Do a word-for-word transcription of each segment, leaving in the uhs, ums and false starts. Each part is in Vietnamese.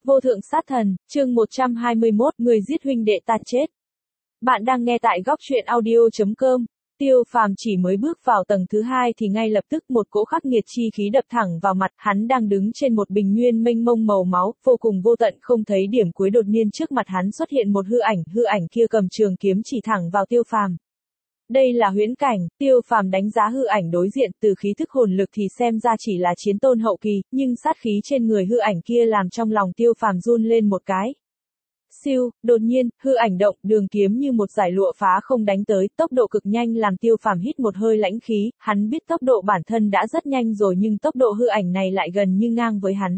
Vô thượng sát thần, chương một trăm hai mươi mốt, người giết huynh đệ ta chết. Bạn đang nghe tại góc truyện audio.com. Tiêu Phàm chỉ mới bước vào tầng thứ hai thì ngay lập tức một cỗ khắc nghiệt chi khí đập thẳng vào mặt, hắn đang đứng trên một bình nguyên mênh mông màu máu, vô cùng vô tận không thấy điểm cuối, đột nhiên trước mặt hắn xuất hiện một hư ảnh, hư ảnh kia cầm trường kiếm chỉ thẳng vào Tiêu Phàm. Đây là huyễn cảnh, Tiêu Phàm đánh giá hư ảnh đối diện, từ khí thức hồn lực thì xem ra chỉ là chiến tôn hậu kỳ, nhưng sát khí trên người hư ảnh kia làm trong lòng Tiêu Phàm run lên một cái. Siêu, đột nhiên, hư ảnh động, đường kiếm như một dải lụa phá không đánh tới, tốc độ cực nhanh làm Tiêu Phàm hít một hơi lãnh khí, hắn biết tốc độ bản thân đã rất nhanh rồi nhưng tốc độ hư ảnh này lại gần như ngang với hắn.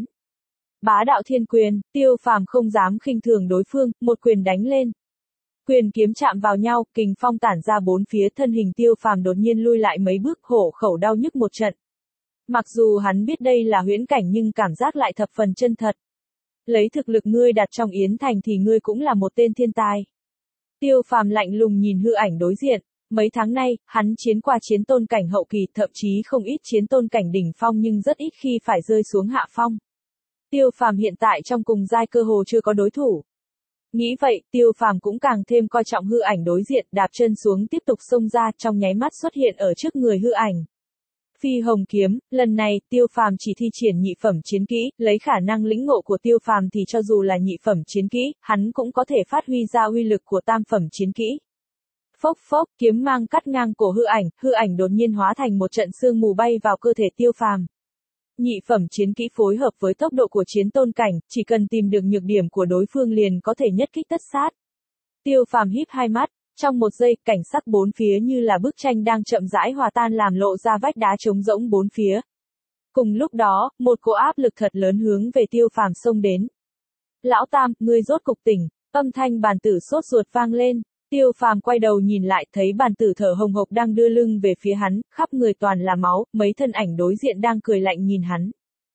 Bá đạo thiên quyền, Tiêu Phàm không dám khinh thường đối phương, một quyền đánh lên. Quyền kiếm chạm vào nhau, kình phong tản ra bốn phía, thân hình Tiêu Phàm đột nhiên lui lại mấy bước, hổ khẩu đau nhức một trận. Mặc dù hắn biết đây là huyễn cảnh nhưng cảm giác lại thập phần chân thật. Lấy thực lực ngươi đặt trong Yến Thành thì ngươi cũng là một tên thiên tài. Tiêu Phàm lạnh lùng nhìn hư ảnh đối diện, mấy tháng nay, hắn chiến qua chiến tôn cảnh hậu kỳ, thậm chí không ít chiến tôn cảnh đỉnh phong nhưng rất ít khi phải rơi xuống hạ phong. Tiêu Phàm hiện tại trong cùng giai cơ hồ chưa có đối thủ. Nghĩ vậy, Tiêu Phàm cũng càng thêm coi trọng hư ảnh đối diện, đạp chân xuống tiếp tục xông ra, trong nháy mắt xuất hiện ở trước người hư ảnh. Phi hồng kiếm, lần này, Tiêu Phàm chỉ thi triển nhị phẩm chiến kỹ, lấy khả năng lĩnh ngộ của Tiêu Phàm thì cho dù là nhị phẩm chiến kỹ, hắn cũng có thể phát huy ra uy lực của tam phẩm chiến kỹ. Phốc phốc, kiếm mang cắt ngang cổ hư ảnh, hư ảnh đột nhiên hóa thành một trận sương mù bay vào cơ thể Tiêu Phàm. Nhị phẩm chiến kỹ phối hợp với tốc độ của chiến tôn cảnh, chỉ cần tìm được nhược điểm của đối phương liền có thể nhất kích tất sát. Tiêu Phàm híp hai mắt, trong một giây, cảnh sắc bốn phía như là bức tranh đang chậm rãi hòa tan làm lộ ra vách đá trống rỗng bốn phía. Cùng lúc đó, một cỗ áp lực thật lớn hướng về Tiêu Phàm xông đến. Lão Tam, ngươi rốt cục tỉnh, âm thanh bàn tử sốt ruột vang lên. Tiêu Phàm quay đầu nhìn lại, thấy bàn tử thở hồng hộc đang đưa lưng về phía hắn, khắp người toàn là máu, mấy thân ảnh đối diện đang cười lạnh nhìn hắn.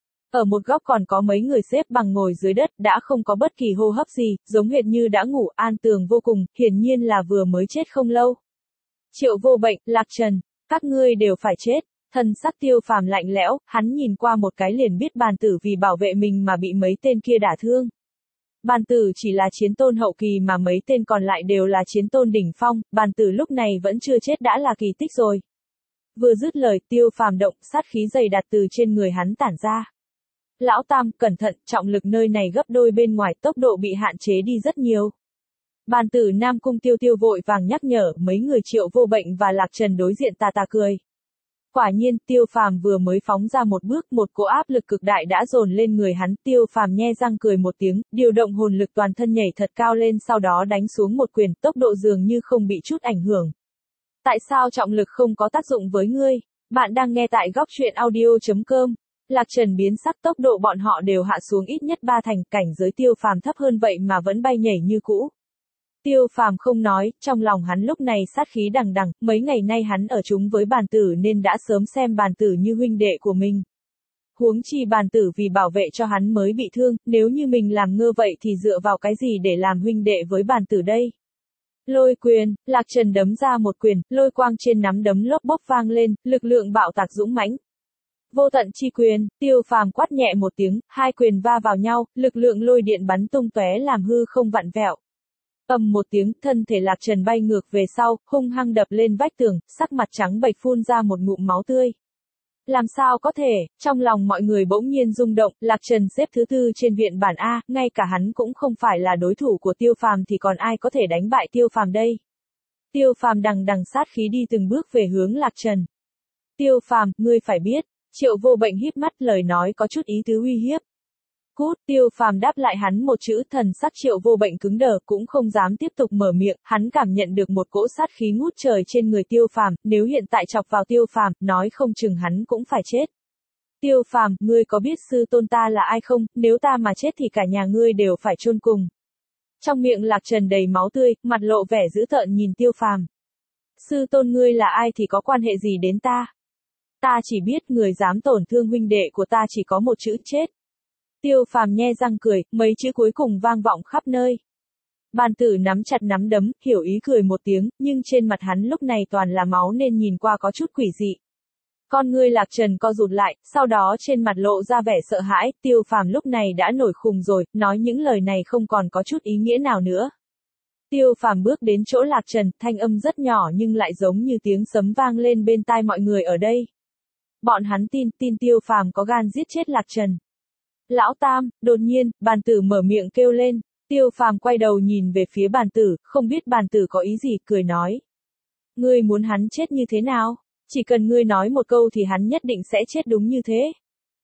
Ở một góc còn có mấy người xếp bằng ngồi dưới đất, đã không có bất kỳ hô hấp gì, giống hệt như đã ngủ, an tường vô cùng, hiển nhiên là vừa mới chết không lâu. Triệu Vô Bệnh, Lạc Trần, các ngươi đều phải chết. Thần sắc Tiêu Phàm lạnh lẽo, hắn nhìn qua một cái liền biết bàn tử vì bảo vệ mình mà bị mấy tên kia đả thương. Bàn tử chỉ là chiến tôn hậu kỳ mà mấy tên còn lại đều là chiến tôn đỉnh phong, bàn tử lúc này vẫn chưa chết đã là kỳ tích rồi. Vừa dứt lời, Tiêu Phàm động, sát khí dày đặc từ trên người hắn tản ra. Lão Tam, cẩn thận, trọng lực nơi này gấp đôi bên ngoài, tốc độ bị hạn chế đi rất nhiều. Bàn tử Nam Cung Tiêu Tiêu vội vàng nhắc nhở, mấy người Triệu Vô Bệnh và Lạc Trần đối diện tà tà cười. Quả nhiên, Tiêu Phàm vừa mới phóng ra một bước, một cỗ áp lực cực đại đã dồn lên người hắn, Tiêu Phàm nhe răng cười một tiếng, điều động hồn lực toàn thân nhảy thật cao lên, sau đó đánh xuống một quyền, tốc độ dường như không bị chút ảnh hưởng. Tại sao trọng lực không có tác dụng với ngươi? Bạn đang nghe tại góc truyện audio.com. Lạc Trần biến sắc, tốc độ bọn họ đều hạ xuống ít nhất ba thành, cảnh giới Tiêu Phàm thấp hơn vậy mà vẫn bay nhảy như cũ. Tiêu Phàm không nói, trong lòng hắn lúc này sát khí đằng đằng, mấy ngày nay hắn ở chung với bàn tử nên đã sớm xem bàn tử như huynh đệ của mình. Huống chi bàn tử vì bảo vệ cho hắn mới bị thương, nếu như mình làm ngơ vậy thì dựa vào cái gì để làm huynh đệ với bàn tử đây? Lôi quyền, Lạc Trần đấm ra một quyền, lôi quang trên nắm đấm lốp bốp vang lên, lực lượng bạo tạc dũng mãnh. Vô tận chi quyền, Tiêu Phàm quát nhẹ một tiếng, hai quyền va vào nhau, lực lượng lôi điện bắn tung tóe làm hư không vặn vẹo. Ầm một tiếng, thân thể Lạc Trần bay ngược về sau, hung hăng đập lên vách tường, sắc mặt trắng bệch phun ra một ngụm máu tươi. Làm sao có thể, trong lòng mọi người bỗng nhiên rung động, Lạc Trần xếp thứ tư trên viện bản A, ngay cả hắn cũng không phải là đối thủ của Tiêu Phàm thì còn ai có thể đánh bại Tiêu Phàm đây. Tiêu Phàm đằng đằng sát khí đi từng bước về hướng Lạc Trần. Tiêu Phàm, ngươi phải biết. Triệu Vô Bệnh híp mắt, lời nói có chút ý tứ uy hiếp. Cút, Tiêu Phàm đáp lại hắn một chữ, thần sắc Triệu Vô Bệnh cứng đờ, cũng không dám tiếp tục mở miệng, hắn cảm nhận được một cỗ sát khí ngút trời trên người Tiêu Phàm, nếu hiện tại chọc vào Tiêu Phàm, nói không chừng hắn cũng phải chết. Tiêu Phàm, ngươi có biết sư tôn ta là ai không, nếu ta mà chết thì cả nhà ngươi đều phải chôn cùng. Trong miệng Lạc Trần đầy máu tươi, mặt lộ vẻ dữ tợn nhìn Tiêu Phàm. Sư tôn ngươi là ai thì có quan hệ gì đến ta? Ta chỉ biết người dám tổn thương huynh đệ của ta chỉ có một chữ chết. Tiêu Phàm nhe răng cười, mấy chữ cuối cùng vang vọng khắp nơi. Bàn tử nắm chặt nắm đấm, hiểu ý cười một tiếng, nhưng trên mặt hắn lúc này toàn là máu nên nhìn qua có chút quỷ dị. Con ngươi Lạc Trần co rụt lại, sau đó trên mặt lộ ra vẻ sợ hãi, Tiêu Phàm lúc này đã nổi khùng rồi, nói những lời này không còn có chút ý nghĩa nào nữa. Tiêu Phàm bước đến chỗ Lạc Trần, thanh âm rất nhỏ nhưng lại giống như tiếng sấm vang lên bên tai mọi người ở đây. Bọn hắn tin, tin Tiêu Phàm có gan giết chết Lạc Trần. Lão Tam, đột nhiên, bàn tử mở miệng kêu lên, Tiêu Phàm quay đầu nhìn về phía bàn tử, không biết bàn tử có ý gì, cười nói. Ngươi muốn hắn chết như thế nào? Chỉ cần ngươi nói một câu thì hắn nhất định sẽ chết đúng như thế.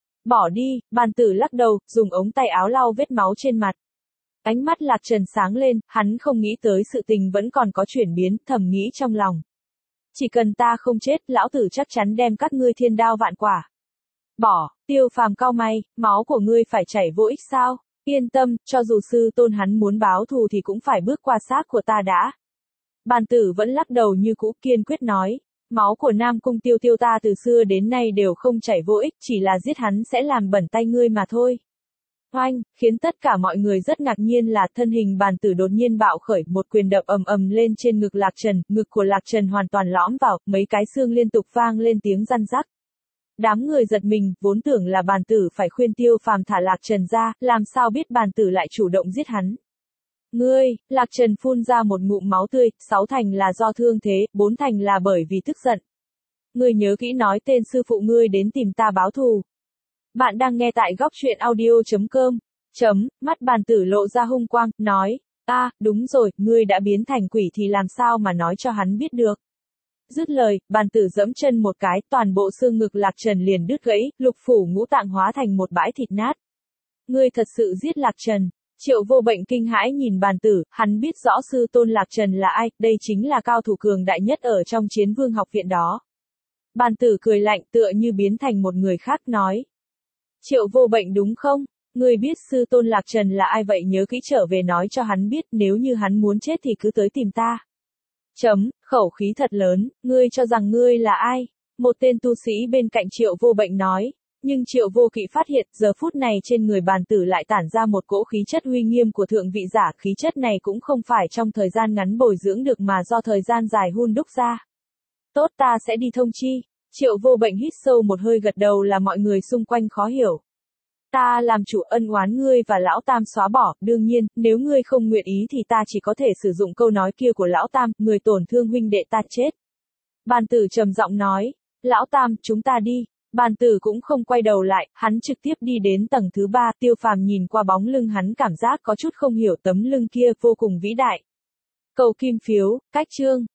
Bỏ đi, bàn tử lắc đầu, dùng ống tay áo lau vết máu trên mặt. Ánh mắt Lạc Trần sáng lên, hắn không nghĩ tới sự tình vẫn còn có chuyển biến, thầm nghĩ trong lòng. Chỉ cần ta không chết, lão tử chắc chắn đem các ngươi thiên đao vạn quả. Bỏ, Tiêu Phàm cau mày, máu của ngươi phải chảy vô ích sao? Yên tâm, cho dù sư tôn hắn muốn báo thù thì cũng phải bước qua xác của ta đã. Bàn tử vẫn lắc đầu như cũ, kiên quyết nói. Máu của Nam Cung Tiêu Tiêu ta từ xưa đến nay đều không chảy vô ích, chỉ là giết hắn sẽ làm bẩn tay ngươi mà thôi. Oanh, khiến tất cả mọi người rất ngạc nhiên là thân hình bàn tử đột nhiên bạo khởi, một quyền đập ầm ầm lên trên ngực Lạc Trần, ngực của Lạc Trần hoàn toàn lõm vào, mấy cái xương liên tục vang lên tiếng răn rắc. Đám người giật mình, vốn tưởng là bàn tử phải khuyên Tiêu Phàm thả Lạc Trần ra, làm sao biết bàn tử lại chủ động giết hắn. Ngươi, Lạc Trần phun ra một ngụm máu tươi, sáu thành là do thương thế, bốn thành là bởi vì tức giận. Ngươi nhớ kỹ nói tên sư phụ ngươi đến tìm ta báo thù. Bạn đang nghe tại góc truyện audio chấm com. Chấm, mắt bàn tử lộ ra hung quang, nói, a, à, đúng rồi, ngươi đã biến thành quỷ thì làm sao mà nói cho hắn biết được. Dứt lời, bàn tử giẫm chân một cái, toàn bộ xương ngực Lạc Trần liền đứt gãy, lục phủ ngũ tạng hóa thành một bãi thịt nát. Ngươi thật sự giết Lạc Trần. Triệu Vô Bệnh kinh hãi nhìn bàn tử, hắn biết rõ sư tôn Lạc Trần là ai, đây chính là cao thủ cường đại nhất ở trong Chiến Vương học viện đó. Bàn tử cười lạnh tựa như biến thành một người khác nói. Triệu Vô Bệnh đúng không? Ngươi biết sư tôn Lạc Trần là ai vậy, nhớ kỹ trở về nói cho hắn biết, nếu như hắn muốn chết thì cứ tới tìm ta. Chấm, khẩu khí thật lớn, ngươi cho rằng ngươi là ai? Một tên tu sĩ bên cạnh Triệu Vô Bệnh nói. Nhưng Triệu Vô Kỵ phát hiện, giờ phút này trên người bàn tử lại tản ra một cỗ khí chất uy nghiêm của thượng vị giả, khí chất này cũng không phải trong thời gian ngắn bồi dưỡng được mà do thời gian dài hun đúc ra. Tốt, ta sẽ đi thông chi. Triệu Vô Bệnh hít sâu một hơi gật đầu là mọi người xung quanh khó hiểu. Ta làm chủ, ân oán ngươi và lão Tam xóa bỏ, đương nhiên, nếu ngươi không nguyện ý thì ta chỉ có thể sử dụng câu nói kia của lão Tam, người tổn thương huynh đệ ta chết. Bàn tử trầm giọng nói, lão Tam, chúng ta đi. Bàn tử cũng không quay đầu lại, hắn trực tiếp đi đến tầng thứ ba, Tiêu Phàm nhìn qua bóng lưng hắn cảm giác có chút không hiểu, tấm lưng kia vô cùng vĩ đại. Cầu kim phiếu, cách chương.